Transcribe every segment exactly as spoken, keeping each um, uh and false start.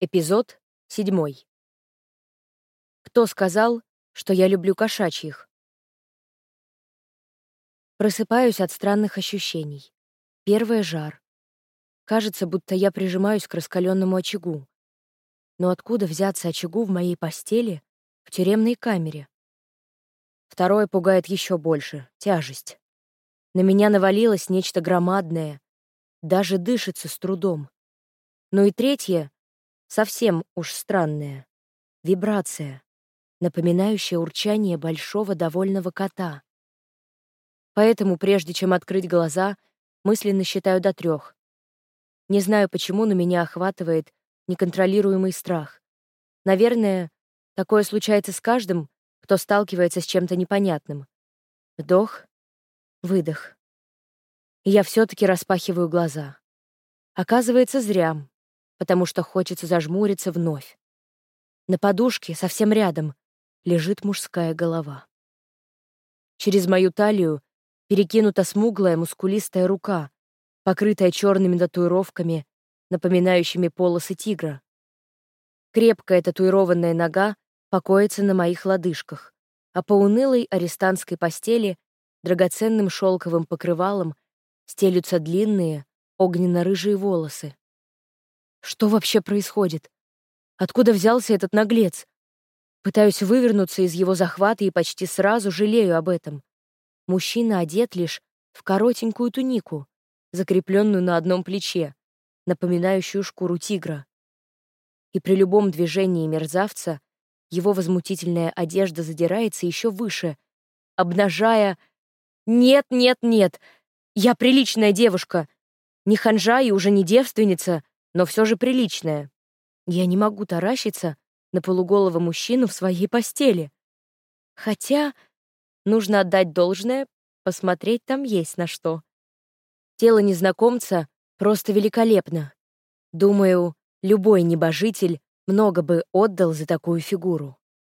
Эпизод седьмой. Кто сказал, что я люблю кошачьих? Просыпаюсь от странных ощущений. Первое — жар. Кажется, будто я прижимаюсь к раскаленному очагу. Но откуда взяться очагу в моей постели в тюремной камере? Второе пугает еще больше — тяжесть. На меня навалилось нечто громадное, даже дышится с трудом. Ну и третье — совсем уж странное — вибрация, напоминающая урчание большого довольного кота. Поэтому, прежде чем открыть глаза, мысленно считаю до трех. Не знаю, почему, но меня охватывает неконтролируемый страх. Наверное, такое случается с каждым, кто сталкивается с чем-то непонятным. Вдох, выдох. И я все-таки распахиваю глаза. Оказывается, зря, потому что хочется зажмуриться вновь. На подушке, совсем рядом, лежит мужская голова. Через мою талию перекинута смуглая мускулистая рука, покрытая черными татуировками, напоминающими полосы тигра. Крепкая татуированная нога покоится на моих лодыжках, а по унылой арестантской постели драгоценным шелковым покрывалом стелются длинные огненно-рыжие волосы. Что вообще происходит? Откуда взялся этот наглец? Пытаюсь вывернуться из его захвата и почти сразу жалею об этом. Мужчина одет лишь в коротенькую тунику, закрепленную на одном плече, напоминающую шкуру тигра. И при любом движении мерзавца его возмутительная одежда задирается еще выше, обнажая... Нет, нет, нет! Я приличная девушка! Не ханжа и уже не девственница, но все же приличная. Я не могу таращиться на полуголого мужчину в своей постели. Хотя, нужно отдать должное, посмотреть там есть на что. Тело незнакомца просто великолепно. Думаю, любой небожитель много бы отдал за такую фигуру.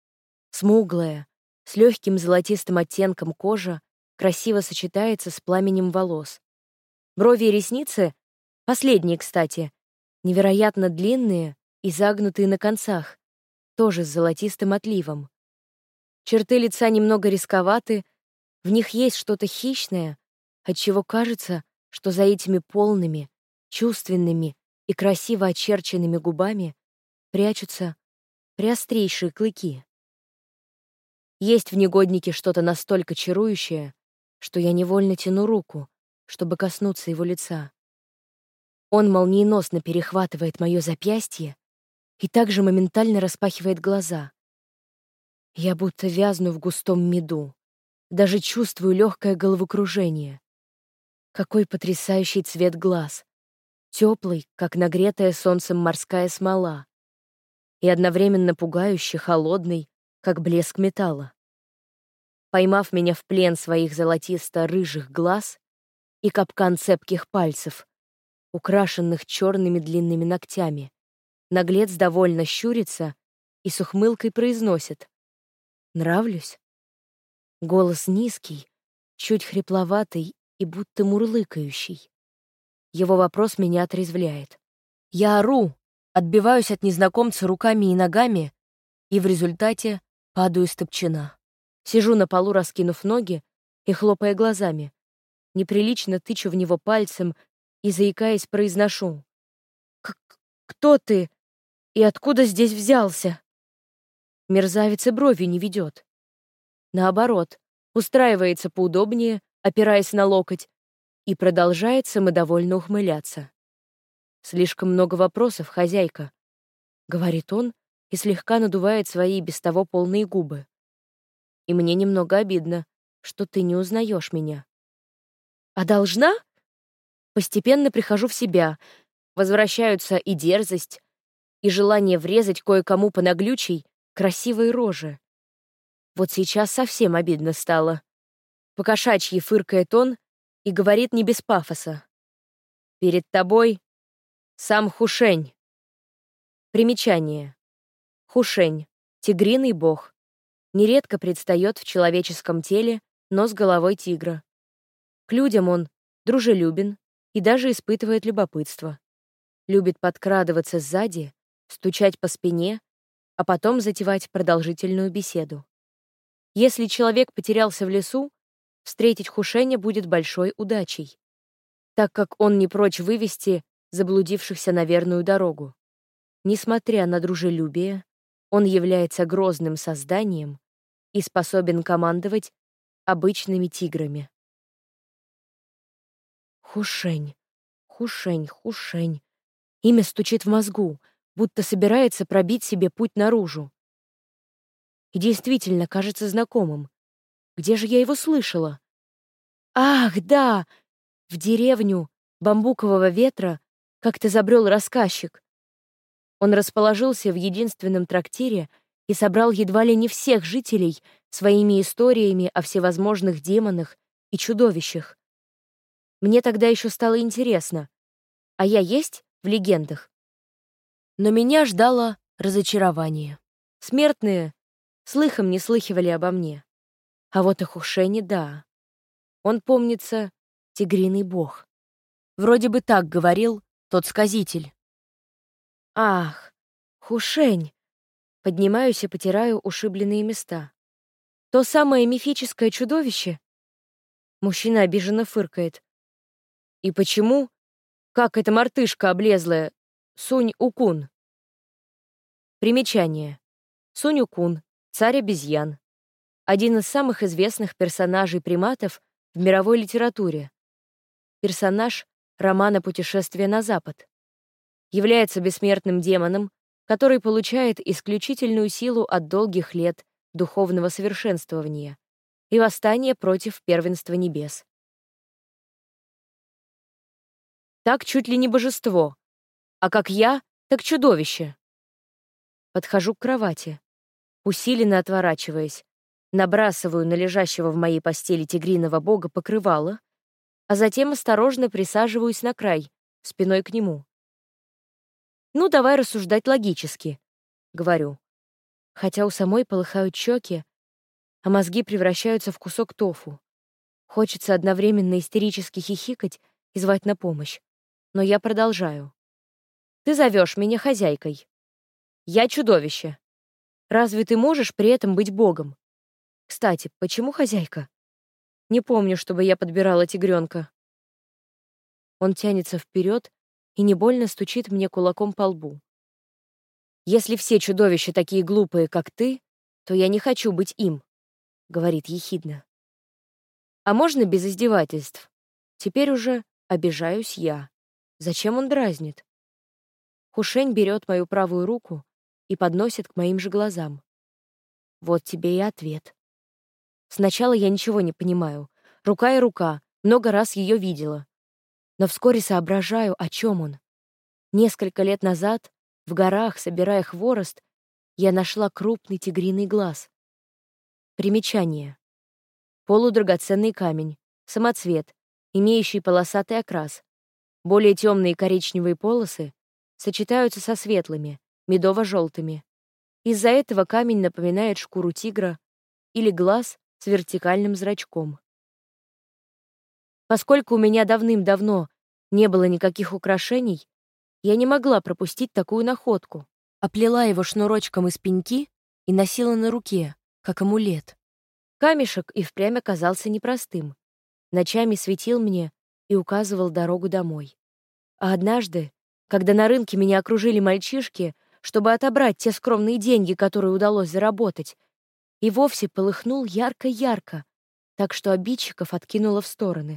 Смуглая, с легким золотистым оттенком кожа, красиво сочетается с пламенем волос. Брови и ресницы, последние, кстати, невероятно длинные и загнутые на концах, тоже с золотистым отливом. Черты лица немного рисковаты, в них есть что-то хищное, отчего кажется, что за этими полными, чувственными и красиво очерченными губами прячутся приострейшие клыки. Есть в негоднике что-то настолько чарующее, что я невольно тяну руку, чтобы коснуться его лица. Он молниеносно перехватывает мое запястье и также моментально распахивает глаза. Я будто вязну в густом меду, даже чувствую легкое головокружение. Какой потрясающий цвет глаз, теплый, как нагретая солнцем морская смола, и одновременно пугающе холодный, как блеск металла. Поймав меня в плен своих золотисто-рыжих глаз и капкан цепких пальцев, украшенных черными длинными ногтями, наглец довольно щурится и с ухмылкой произносит: «Нравлюсь?» Голос низкий, чуть хрипловатый и будто мурлыкающий. Его вопрос меня отрезвляет. Я ору, отбиваюсь от незнакомца руками и ногами, и в результате падаю с топчина. Сижу на полу, раскинув ноги и хлопая глазами. Неприлично тычу в него пальцем и, заикаясь, произношу: «К «Кто ты? И откуда здесь взялся?» Мерзавец и бровью не ведет. Наоборот, устраивается поудобнее, опираясь на локоть, и продолжает самодовольно ухмыляться. «Слишком много вопросов, хозяйка», — говорит он и слегка надувает свои без того полные губы. «И мне немного обидно, что ты не узнаешь меня». «А должна?» Постепенно прихожу в себя, возвращаются и дерзость, и желание врезать кое-кому по наглючей, красивой роже. Вот сейчас совсем обидно стало. По-кошачьи фыркает он и говорит не без пафоса: «Перед тобой сам Хушень». Примечание. Хушень — тигриный бог. Нередко предстает в человеческом теле, но с головой тигра. К людям он дружелюбен и даже испытывает любопытство. Любит подкрадываться сзади стучать по спине, а потом затевать продолжительную беседу. Если человек потерялся в лесу, встретить Хушеня будет большой удачей, так как он не прочь вывести заблудившихся на верную дорогу. Несмотря на дружелюбие, он является грозным созданием и способен командовать обычными тиграми. Хушень, Хушень, Хушень. Имя стучит в мозгу, будто собирается пробить себе путь наружу. И действительно кажется знакомым. Где же я его слышала? Ах, да! В деревню Бамбукового ветра как-то забрел рассказчик. Он расположился в единственном трактире и собрал едва ли не всех жителей своими историями о всевозможных демонах и чудовищах. Мне тогда еще стало интересно, а я есть в легендах? Но меня ждало разочарование. Смертные слыхом не слыхивали обо мне. А вот о Хушене — да. Он, помнится, тигриный бог. Вроде бы так говорил тот сказитель. Ах, Хушень! Поднимаюсь и потираю ушибленные места. То самое мифическое чудовище? Мужчина обиженно фыркает. И почему? Как эта мартышка облезлая? Сунь-Укун. Примечание. Сунь-Укун, царь обезьян. Один из самых известных персонажей приматов в мировой литературе. Персонаж романа «Путешествие на Запад». Является бессмертным демоном, который получает исключительную силу от долгих лет духовного совершенствования и восстания против первенства небес. Так чуть ли не божество, а как я, так чудовище. Подхожу к кровати, усиленно отворачиваясь, набрасываю на лежащего в моей постели тигриного бога покрывало, а затем осторожно присаживаюсь на край, спиной к нему. «Ну, давай рассуждать логически», — говорю. Хотя у самой полыхают щеки, а мозги превращаются в кусок тофу. Хочется одновременно истерически хихикать и звать на помощь. Но я продолжаю. «Ты зовешь меня хозяйкой. Я чудовище. Разве ты можешь при этом быть богом? Кстати, почему хозяйка? Не помню, чтобы я подбирала тигренка». Он тянется вперед и не больно стучит мне кулаком по лбу. «Если все чудовища такие глупые, как ты, то я не хочу быть им», — говорит ехидно. «А можно без издевательств? Теперь уже обижаюсь я. Зачем он дразнит?» Хушень берет мою правую руку и подносит к моим же глазам. Вот тебе и ответ. Сначала я ничего не понимаю. Рука и рука, много раз ее видела. Но вскоре соображаю, о чем он. Несколько лет назад, в горах, собирая хворост, я нашла крупный тигриный глаз. Примечание. Полудрагоценный камень, самоцвет, имеющий полосатый окрас. Более темные коричневые полосы сочетаются со светлыми, медово-желтыми. Из-за этого камень напоминает шкуру тигра или глаз с вертикальным зрачком. Поскольку у меня давным-давно не было никаких украшений, я не могла пропустить такую находку. Оплела его шнурочком из пеньки и носила на руке, как амулет. Камешек и впрямь оказался непростым. Ночами светил мне и указывал дорогу домой. А однажды, когда на рынке меня окружили мальчишки, чтобы отобрать те скромные деньги, которые удалось заработать, и вовсе полыхнул ярко-ярко, так что обидчиков откинуло в стороны.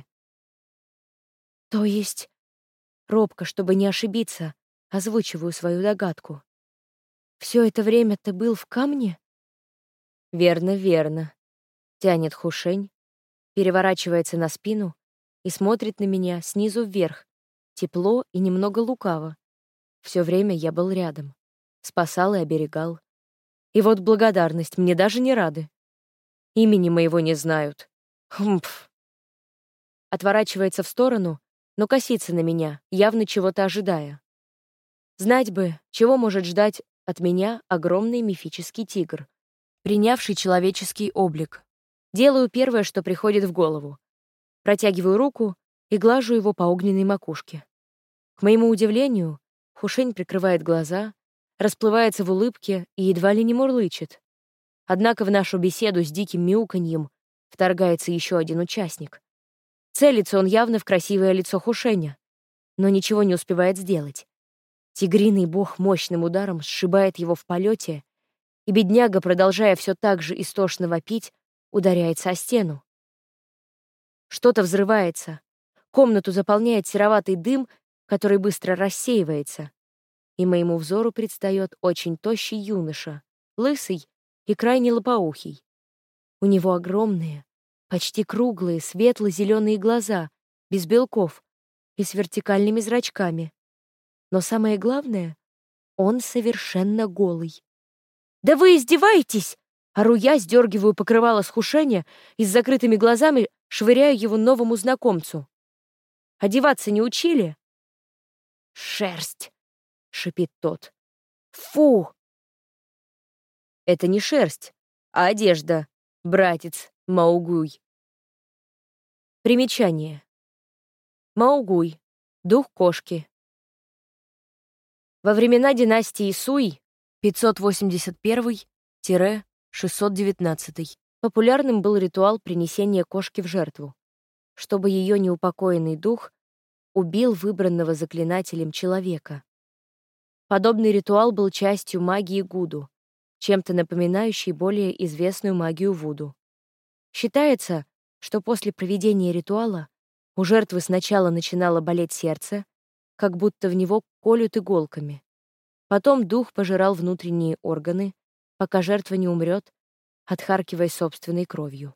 То есть, робко, чтобы не ошибиться, озвучиваю свою догадку. Все это время ты был в камне? Верно, верно. Тянет Хушень, переворачивается на спину и смотрит на меня снизу вверх, тепло и немного лукаво. Все время я был рядом, спасал и оберегал. И вот благодарность мне даже не рады. Имени моего не знают. Хмпф. Отворачивается в сторону, но косится на меня, явно чего-то ожидая. Знать бы, чего может ждать от меня огромный мифический тигр, принявший человеческий облик. Делаю первое, что приходит в голову. Протягиваю руку и глажу его по огненной макушке. К моему удивлению, Хушень прикрывает глаза, расплывается в улыбке и едва ли не мурлычет. Однако в нашу беседу с диким мяуканьем вторгается еще один участник. Целится он явно в красивое лицо Хушеня, но ничего не успевает сделать. Тигриный бог мощным ударом сшибает его в полете, и бедняга, продолжая все так же истошно вопить, ударяется о стену. Что-то взрывается. Комнату заполняет сероватый дым, который быстро рассеивается, и моему взору предстает очень тощий юноша, лысый и крайне лопоухий. У него огромные, почти круглые, светло-зеленые глаза, без белков и с вертикальными зрачками. Но самое главное, он совершенно голый. «Да вы издеваетесь!» Ору я, сдергиваю покрывало с Хушеня и с закрытыми глазами швыряю его новому знакомцу. «Одеваться не учили?» «Шерсть!» — шипит тот. «Фу!» «Это не шерсть, а одежда, братец Маугуй». Примечание. Маугуй. Дух кошки. Во времена династии Суй пятьсот восемьдесят первый — шестьсот девятнадцатый популярным был ритуал принесения кошки в жертву, чтобы ее неупокоенный дух убил выбранного заклинателем человека. Подобный ритуал был частью магии Гуду, чем-то напоминающей более известную магию Вуду. Считается, что после проведения ритуала у жертвы сначала начинало болеть сердце, как будто в него колют иголками. Потом дух пожирал внутренние органы, пока жертва не умрет, отхаркивая собственной кровью.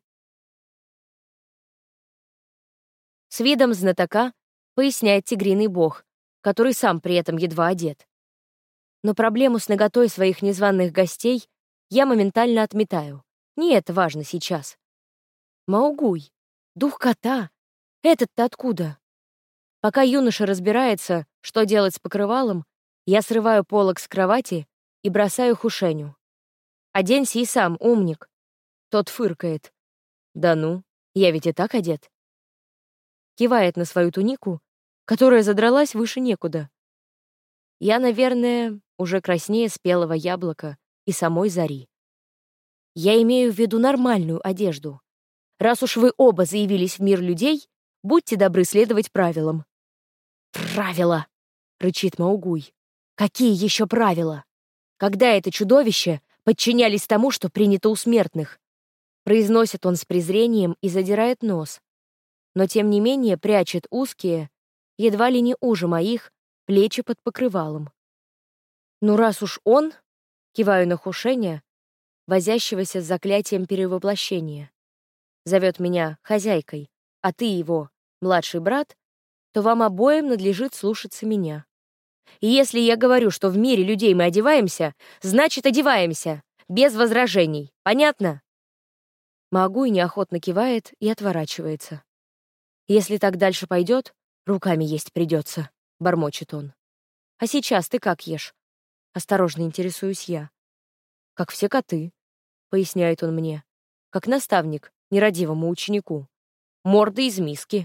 С видом знатока поясняет тигриный бог, который сам при этом едва одет. Но проблему с наготой своих незваных гостей я моментально отметаю. Не это важно сейчас. Маугуй, дух кота, этот-то откуда? Пока юноша разбирается, что делать с покрывалом, я срываю полог с кровати и бросаю Хушеню. «Оденься и сам, умник». Тот фыркает. «Да ну, я ведь и так одет». Кивает на свою тунику, которая задралась выше некуда. Я, наверное, уже краснее спелого яблока и самой зари. Я имею в виду нормальную одежду. Раз уж вы оба заявились в мир людей, будьте добры следовать правилам. «Правила!» — рычит Маугуй. «Какие еще правила? Когда это чудовище подчинялись тому, что принято у смертных?» Произносит он с презрением и задирает нос, но тем не менее прячет узкие, едва ли не уже моих, плечи под покрывалом. «Ну раз уж он...» — киваю на Хушеня, возящегося с заклятием перевоплощения. «Зовет меня хозяйкой, а ты его, младший брат, то вам обоим надлежит слушаться меня. И если я говорю, что в мире людей мы одеваемся, значит, одеваемся, без возражений. Понятно?» Маугуй неохотно кивает и отворачивается. «Если так дальше пойдет, руками есть придется», — бормочет он. «А сейчас ты как ешь?» — осторожно интересуюсь я. «Как все коты», — поясняет он мне, как наставник нерадивому ученику. «Морда из миски».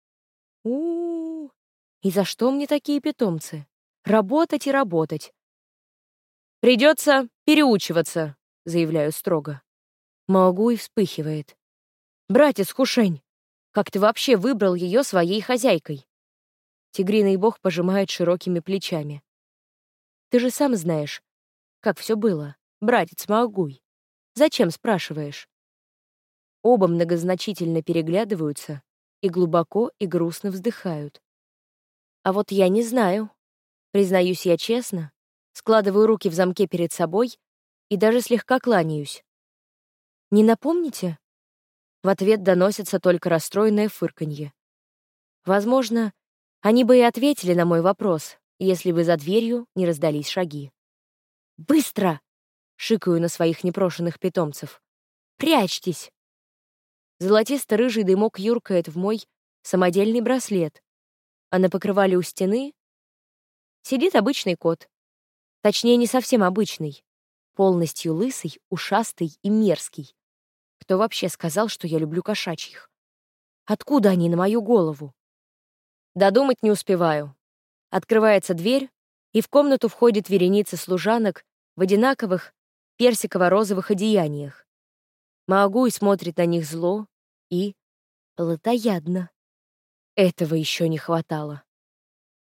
У-у-у, и за что мне такие питомцы? Работать и работать. «Придется переучиваться», — заявляю строго. Маугуй вспыхивает. «Братец Хушень, как ты вообще выбрал ее своей хозяйкой?» Тигриный бог пожимает широкими плечами. «Ты же сам знаешь, как все было, братец Маугуй. Зачем спрашиваешь?» Оба многозначительно переглядываются и глубоко и грустно вздыхают. «А вот я не знаю», — признаюсь я честно, складываю руки в замке перед собой и даже слегка кланяюсь. «Не напомните?» В ответ доносится только расстроенное фырканье. Возможно, они бы и ответили на мой вопрос, если бы за дверью не раздались шаги. «Быстро!» — шикаю на своих непрошенных питомцев. «Прячьтесь!» Золотисто-рыжий дымок юркает в мой самодельный браслет, а на покрывале у стены сидит обычный кот. Точнее, не совсем обычный, полностью лысый, ушастый и мерзкий. Кто вообще сказал, что я люблю кошачьих? Откуда они на мою голову? Додумать не успеваю. Открывается дверь, и в комнату входит вереница служанок в одинаковых персиково-розовых одеяниях. Маагуй смотрит на них зло и плотоядно. Этого еще не хватало.